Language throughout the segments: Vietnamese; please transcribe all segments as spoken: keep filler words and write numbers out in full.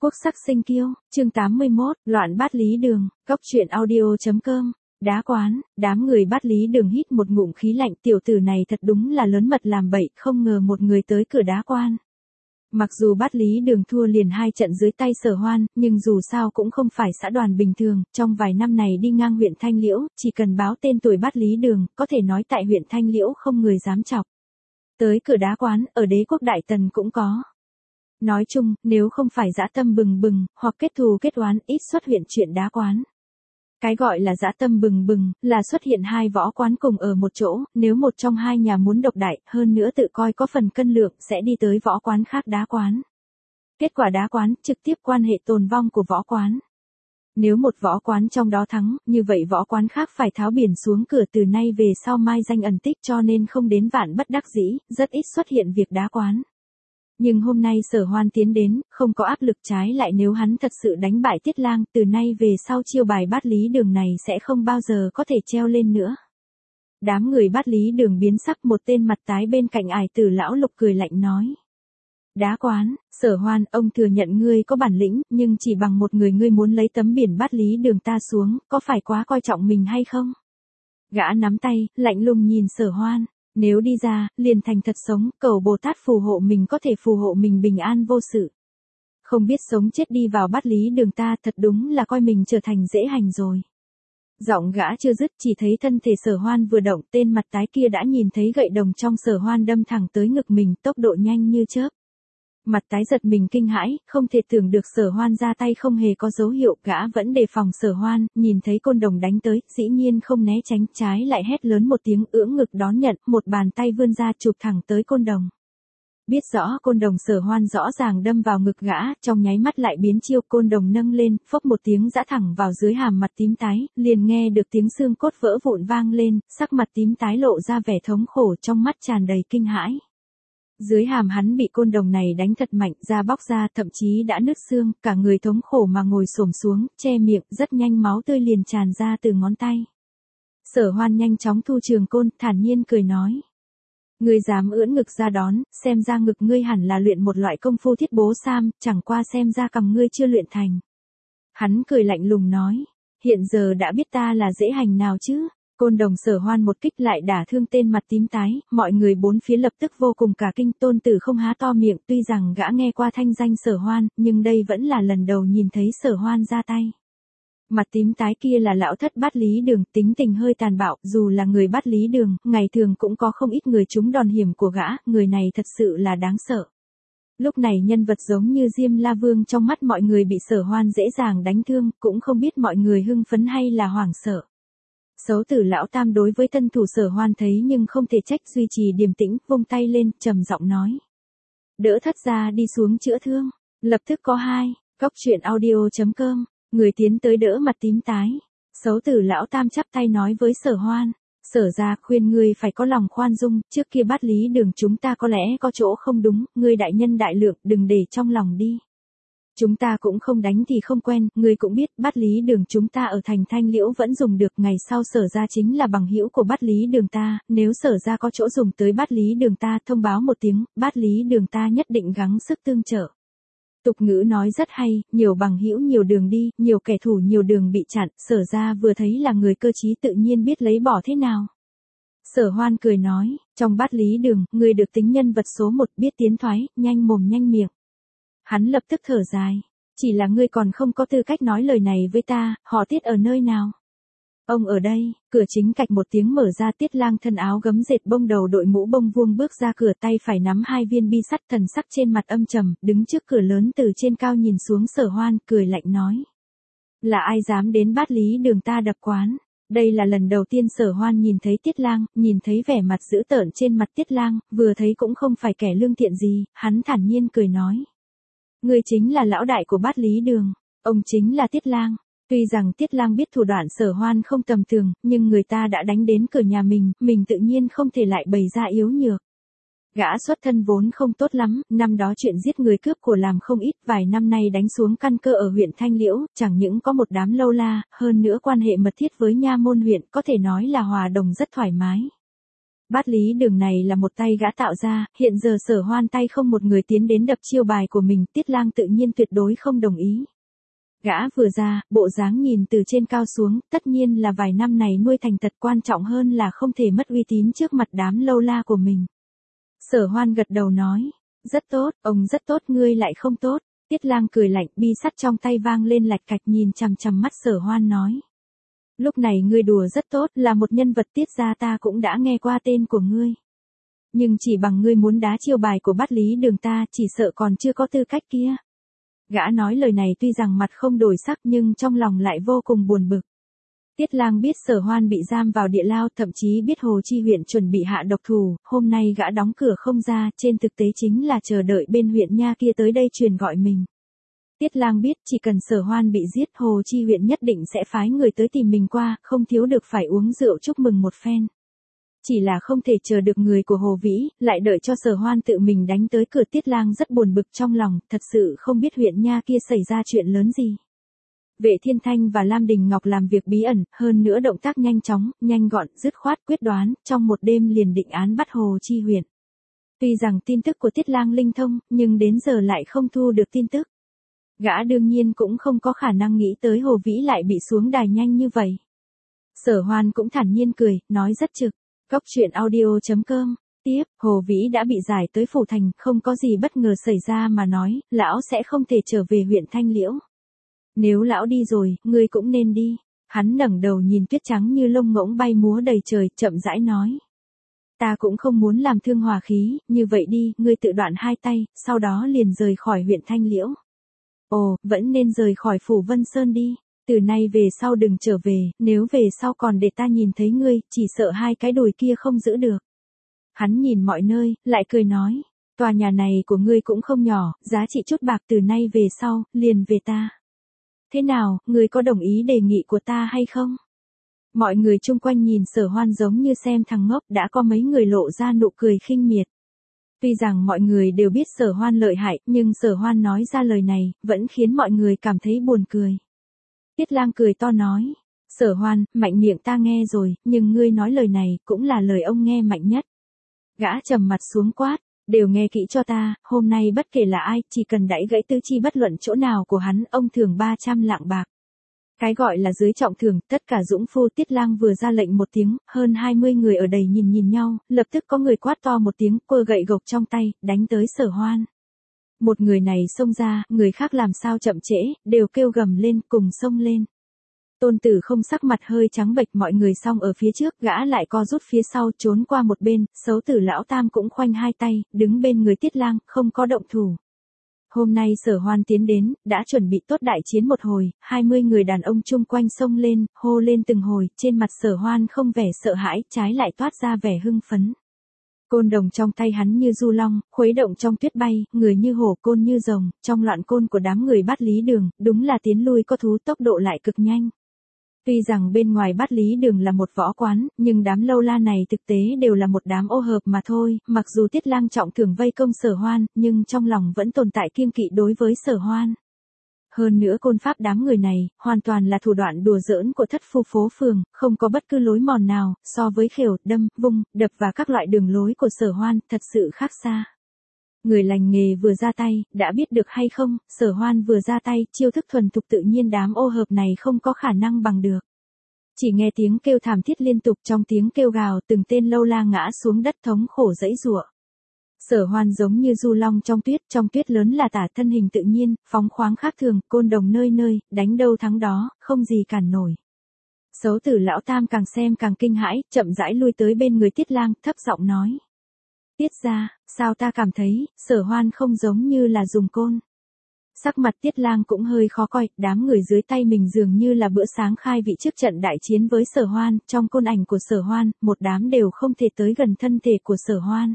Quốc sắc sinh kiêu, chương tám mươi mốt, loạn bát lý đường, góc truyện audio.com. Đá quán, đám người bát lý đường hít một ngụm khí lạnh, tiểu tử này thật đúng là lớn mật làm bậy, không ngờ một người tới cửa đá quan. Mặc dù bát lý đường thua liền hai trận dưới tay Sở Hoan, nhưng dù sao cũng không phải xã đoàn bình thường, trong vài năm này đi ngang huyện Thanh Liễu, chỉ cần báo tên tuổi bát lý đường, có thể nói tại huyện Thanh Liễu không người dám chọc. Tới cửa đá quán, ở Đế quốc Đại Tần cũng có. Nói chung, nếu không phải dã tâm bừng bừng, hoặc kết thù kết oán, ít xuất hiện chuyện đá quán. Cái gọi là dã tâm bừng bừng, là xuất hiện hai võ quán cùng ở một chỗ, nếu một trong hai nhà muốn độc đại, hơn nữa tự coi có phần cân lượng, sẽ đi tới võ quán khác đá quán. Kết quả đá quán, trực tiếp quan hệ tồn vong của võ quán. Nếu một võ quán trong đó thắng, như vậy võ quán khác phải tháo biển xuống cửa, từ nay về sau mai danh ẩn tích, cho nên không đến vạn bất đắc dĩ, rất ít xuất hiện việc đá quán. Nhưng hôm nay Sở Hoan tiến đến, không có áp lực, trái lại nếu hắn thật sự đánh bại Tiết Lang, từ nay về sau chiêu bài bát lý đường này sẽ không bao giờ có thể treo lên nữa. Đám người bát lý đường biến sắc, một tên mặt tái bên cạnh ải tử lão Lục cười lạnh nói. Đá quán, Sở Hoan, ông thừa nhận ngươi có bản lĩnh, nhưng chỉ bằng một người ngươi muốn lấy tấm biển bát lý đường ta xuống, có phải quá coi trọng mình hay không? Gã nắm tay, lạnh lùng nhìn Sở Hoan. Nếu đi ra, liền thành thật sống, cầu Bồ Tát phù hộ mình có thể phù hộ mình bình an vô sự. Không biết sống chết đi vào bát lý đường ta, thật đúng là coi mình trở thành dễ hành rồi. Giọng gã chưa dứt, chỉ thấy thân thể Sở Hoan vừa động, tên mặt tái kia đã nhìn thấy gậy đồng trong Sở Hoan đâm thẳng tới ngực mình, tốc độ nhanh như chớp. Mặt tái giật mình kinh hãi, không thể tưởng được Sở Hoan ra tay không hề có dấu hiệu, gã vẫn đề phòng Sở Hoan, nhìn thấy côn đồng đánh tới, dĩ nhiên không né tránh, trái lại hét lớn một tiếng, ưỡn ngực đón nhận, một bàn tay vươn ra chụp thẳng tới côn đồng. Biết rõ côn đồng Sở Hoan rõ ràng đâm vào ngực gã, trong nháy mắt lại biến chiêu, côn đồng nâng lên, phốc một tiếng giã thẳng vào dưới hàm mặt tím tái, liền nghe được tiếng xương cốt vỡ vụn vang lên, sắc mặt tím tái lộ ra vẻ thống khổ, trong mắt tràn đầy kinh hãi. Dưới hàm hắn bị côn đồng này đánh thật mạnh, da bóc ra, thậm chí đã nứt xương, cả người thống khổ mà ngồi xổm xuống, che miệng, rất nhanh máu tươi liền tràn ra từ ngón tay. Sở Hoan nhanh chóng thu trường côn, thản nhiên cười nói. Ngươi dám ưỡn ngực ra đón, xem ra ngực ngươi hẳn là luyện một loại công phu thiết bố sam, chẳng qua xem ra cằm ngươi chưa luyện thành. Hắn cười lạnh lùng nói, hiện giờ đã biết ta là dễ hành nào chứ. Côn đồng Sở Hoan một kích lại đả thương tên mặt tím tái, mọi người bốn phía lập tức vô cùng cả kinh, Tôn Tử không há to miệng, tuy rằng gã nghe qua thanh danh Sở Hoan, nhưng đây vẫn là lần đầu nhìn thấy Sở Hoan ra tay. Mặt tím tái kia là lão thất bát lý đường, tính tình hơi tàn bạo, dù là người bát lý đường, ngày thường cũng có không ít người trúng đòn hiểm của gã, người này thật sự là đáng sợ. Lúc này nhân vật giống như Diêm La Vương trong mắt mọi người bị Sở Hoan dễ dàng đánh thương, cũng không biết mọi người hưng phấn hay là hoảng sợ. Xấu tử lão tam đối với tân thủ Sở Hoan thấy nhưng không thể trách, duy trì điềm tĩnh, vung tay lên, trầm giọng nói. Đỡ thất gia đi xuống chữa thương. Lập tức có hai, góc truyện audio.com, người tiến tới đỡ mặt tím tái. Xấu tử lão tam chắp tay nói với Sở Hoan. Sở gia khuyên ngươi phải có lòng khoan dung, trước kia bát lý đường chúng ta có lẽ có chỗ không đúng, ngươi đại nhân đại lượng, đừng để trong lòng đi. Chúng ta cũng không đánh thì không quen, ngươi cũng biết, bát lý đường chúng ta ở thành Thanh Liễu vẫn dùng được, ngày sau Sở gia chính là bằng hữu của bát lý đường ta, nếu Sở gia có chỗ dùng tới bát lý đường ta, thông báo một tiếng, bát lý đường ta nhất định gắng sức tương trợ. Tục ngữ nói rất hay, nhiều bằng hữu nhiều đường đi, nhiều kẻ thù nhiều đường bị chặn, Sở gia vừa thấy là người cơ trí tự nhiên biết lấy bỏ thế nào. Sở Hoan cười nói, trong bát lý đường, ngươi được tính nhân vật số một, biết tiến thoái, nhanh mồm nhanh miệng. Hắn lập tức thở dài. Chỉ là ngươi còn không có tư cách nói lời này với ta, họ Tiết ở nơi nào? Ông ở đây, cửa chính cạch một tiếng mở ra, Tiết Lang thân áo gấm dệt bông đầu đội mũ bông vuông bước ra cửa, tay phải nắm hai viên bi sắt, thần sắc trên mặt âm trầm, đứng trước cửa lớn từ trên cao nhìn xuống Sở Hoan, cười lạnh nói. Là ai dám đến bát lý đường ta đập quán? Đây là lần đầu tiên Sở Hoan nhìn thấy Tiết Lang, nhìn thấy vẻ mặt dữ tợn trên mặt Tiết Lang, vừa thấy cũng không phải kẻ lương thiện gì, hắn thản nhiên cười nói. Người chính là lão đại của bát lý đường, ông chính là Tiết Lang. Tuy rằng Tiết Lang biết thủ đoạn Sở Hoan không tầm thường, nhưng người ta đã đánh đến cửa nhà mình, mình tự nhiên không thể lại bày ra yếu nhược. Gã xuất thân vốn không tốt lắm, năm đó chuyện giết người cướp của làm không ít, vài năm nay đánh xuống căn cơ ở huyện Thanh Liễu, chẳng những có một đám lâu la, hơn nữa quan hệ mật thiết với nha môn huyện, có thể nói là hòa đồng rất thoải mái. Bát lý đường này là một tay gã tạo ra, hiện giờ Sở Hoan tay không một người tiến đến đập chiêu bài của mình, Tiết Lang tự nhiên tuyệt đối không đồng ý. Gã vừa ra, bộ dáng nhìn từ trên cao xuống, tất nhiên là vài năm này nuôi thành tật, quan trọng hơn là không thể mất uy tín trước mặt đám lâu la của mình. Sở Hoan gật đầu nói, rất tốt, ông rất tốt, ngươi lại không tốt. Tiết Lang cười lạnh, bi sắt trong tay vang lên lạch cạch, nhìn chằm chằm mắt Sở Hoan nói. Lúc này ngươi đùa rất tốt, là một nhân vật Tiết gia ta cũng đã nghe qua tên của ngươi. Nhưng chỉ bằng ngươi muốn đá chiêu bài của Bát lý đường ta, chỉ sợ còn chưa có tư cách kia. Gã nói lời này tuy rằng mặt không đổi sắc nhưng trong lòng lại vô cùng buồn bực. Tiết Lang biết Sở Hoan bị giam vào địa lao, thậm chí biết Hồ Chi huyện chuẩn bị hạ độc thủ, hôm nay gã đóng cửa không ra, trên thực tế chính là chờ đợi bên huyện nha kia tới đây truyền gọi mình. Tiết Lang biết chỉ cần Sở Hoan bị giết, Hồ Chi huyện nhất định sẽ phái người tới tìm mình qua, không thiếu được phải uống rượu chúc mừng một phen. Chỉ là không thể chờ được người của Hồ Vĩ, lại đợi cho Sở Hoan tự mình đánh tới cửa. Tiết Lang rất buồn bực trong lòng, thật sự không biết huyện nha kia xảy ra chuyện lớn gì. Vệ Thiên Thanh và Lam Đình Ngọc làm việc bí ẩn, hơn nữa động tác nhanh chóng, nhanh gọn, dứt khoát, quyết đoán, trong một đêm liền định án bắt Hồ Chi huyện. Tuy rằng tin tức của Tiết Lang linh thông, nhưng đến giờ lại không thu được tin tức. Gã đương nhiên cũng không có khả năng nghĩ tới Hồ Vĩ lại bị xuống đài nhanh như vậy. Sở Hoan cũng thản nhiên cười, nói rất trực. Cốc truyện audio chấm com. Tiếp, Hồ Vĩ đã bị giải tới phủ thành, không có gì bất ngờ xảy ra mà nói, lão sẽ không thể trở về huyện Thanh Liễu. Nếu lão đi rồi, ngươi cũng nên đi. Hắn ngẩng đầu nhìn tuyết trắng như lông ngỗng bay múa đầy trời, chậm rãi nói. Ta cũng không muốn làm thương hòa khí, như vậy đi, ngươi tự đoạn hai tay, sau đó liền rời khỏi huyện Thanh Liễu. Ồ, vẫn nên rời khỏi phủ Vân Sơn đi. Từ nay về sau đừng trở về, nếu về sau còn để ta nhìn thấy ngươi, chỉ sợ hai cái đùi kia không giữ được. Hắn nhìn mọi nơi, lại cười nói, tòa nhà này của ngươi cũng không nhỏ, giá trị chút bạc, từ nay về sau, liền về ta. Thế nào, ngươi có đồng ý đề nghị của ta hay không? Mọi người chung quanh nhìn Sở Hoan giống như xem thằng ngốc, đã có mấy người lộ ra nụ cười khinh miệt. Tuy rằng mọi người đều biết Sở Hoan lợi hại, nhưng Sở Hoan nói ra lời này, vẫn khiến mọi người cảm thấy buồn cười. Tiết Lang cười to nói, Sở Hoan, mạnh miệng ta nghe rồi, nhưng ngươi nói lời này, cũng là lời ông nghe mạnh nhất. Gã trầm mặt xuống quát, đều nghe kỹ cho ta, hôm nay bất kể là ai, chỉ cần đẩy gãy tứ chi bất luận chỗ nào của hắn, ông thưởng ba trăm lạng bạc. Cái gọi là dưới trọng thưởng, tất cả dũng phu. Tiết Lang vừa ra lệnh một tiếng, hơn hai mươi người ở đây nhìn nhìn nhau, lập tức có người quát to một tiếng, quơ gậy gộc trong tay, đánh tới Sở Hoan. Một người này xông ra, người khác làm sao chậm trễ, đều kêu gầm lên, cùng xông lên. Tôn Tử Không sắc mặt hơi trắng bệch, mọi người xong ở phía trước, gã lại co rút phía sau, trốn qua một bên. Xấu Tử Lão Tam cũng khoanh hai tay, đứng bên người Tiết Lang, không có động thủ. Hôm nay Sở Hoan tiến đến, đã chuẩn bị tốt đại chiến một hồi, hai mươi người đàn ông chung quanh xông lên, hô lên từng hồi, trên mặt Sở Hoan không vẻ sợ hãi, trái lại toát ra vẻ hưng phấn. Côn đồng trong tay hắn như du long, khuấy động trong tuyết bay, người như hổ, côn như rồng, trong loạn côn của đám người Bát lý đường, đúng là tiến lui có thú, tốc độ lại cực nhanh. Tuy rằng bên ngoài Bát lý đường là một võ quán, nhưng đám lâu la này thực tế đều là một đám ô hợp mà thôi, mặc dù Tiết Lang trọng thưởng vây công Sở Hoan, nhưng trong lòng vẫn tồn tại kiêng kỵ đối với Sở Hoan. Hơn nữa côn pháp đám người này, hoàn toàn là thủ đoạn đùa giỡn của thất phu phố phường, không có bất cứ lối mòn nào, so với khều, đâm, vung, đập và các loại đường lối của Sở Hoan, thật sự khác xa. Người lành nghề vừa ra tay, đã biết được hay không, Sở Hoan vừa ra tay, chiêu thức thuần thục tự nhiên đám ô hợp này không có khả năng bằng được. Chỉ nghe tiếng kêu thảm thiết liên tục, trong tiếng kêu gào, từng tên lâu la ngã xuống đất thống khổ giãy giụa. Sở Hoan giống như du long trong tuyết, trong tuyết lớn là tả, thân hình tự nhiên, phóng khoáng khác thường, côn đồng nơi nơi, đánh đâu thắng đó, không gì cản nổi. Xấu Tử Lão Tam càng xem càng kinh hãi, chậm rãi lui tới bên người Tiết Lang, thấp giọng nói. Tiết gia, sao ta cảm thấy, Sở Hoan không giống như là dùng côn. Sắc mặt Tiết Lang cũng hơi khó coi, đám người dưới tay mình dường như là bữa sáng khai vị trước trận đại chiến với Sở Hoan, trong côn ảnh của Sở Hoan, một đám đều không thể tới gần thân thể của Sở Hoan.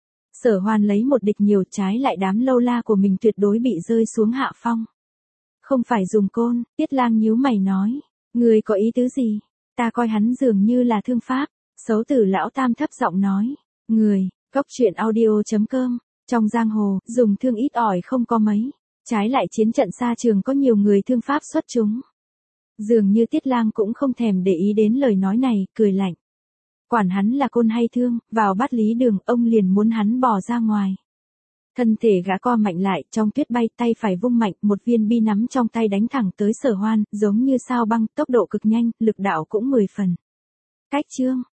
Sở Hoan lấy một địch nhiều, trái lại đám lâu la của mình tuyệt đối bị rơi xuống hạ phong. Không phải dùng côn, Tiết Lang nhíu mày nói, người có ý tứ gì? Ta coi hắn dường như là thương pháp. Xấu Tử Lão Tam thấp giọng nói, người, cốc truyện audio chấm com, trong giang hồ, dùng thương ít ỏi không có mấy, trái lại chiến trận xa trường có nhiều người thương pháp xuất chúng. Dường như Tiết Lang cũng không thèm để ý đến lời nói này, cười lạnh. Quản hắn là côn hay thương, vào bắt Lý Đường, ông liền muốn hắn bỏ ra ngoài. Thân thể gã co mạnh lại, trong tuyết bay, tay phải vung mạnh, một viên bi nắm trong tay đánh thẳng tới Sở Hoan, giống như sao băng, tốc độ cực nhanh, lực đạo cũng mười phần. Cách chương